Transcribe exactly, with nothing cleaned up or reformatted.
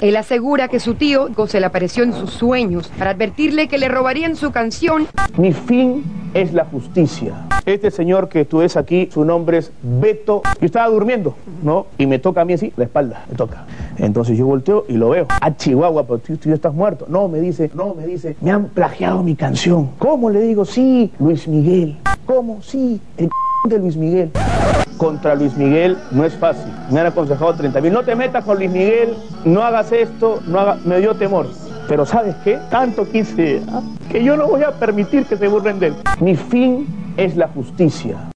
Él asegura que su tío se le apareció en sus sueños para advertirle que le robarían su canción. Mi fin es la justicia. Este señor que tú ves aquí, su nombre es Beto. Yo estaba durmiendo, ¿no? Y me toca a mí así, la espalda, me toca. Entonces yo volteo y lo veo. Ah, Chihuahua, pero tú, tú ya estás muerto. No, me dice, no, me dice, me han plagiado mi canción. ¿Cómo? Le digo, sí, Luis Miguel. ¿Cómo? Sí, el de Luis Miguel. Contra Luis Miguel no es fácil. Me han aconsejado treinta mil. No te metas con Luis Miguel, no hagas esto, no hagas... Me dio temor. Pero ¿sabes qué? Tanto quise, ¿eh? Que yo no voy a permitir que se burlen de él. Mi fin es la justicia.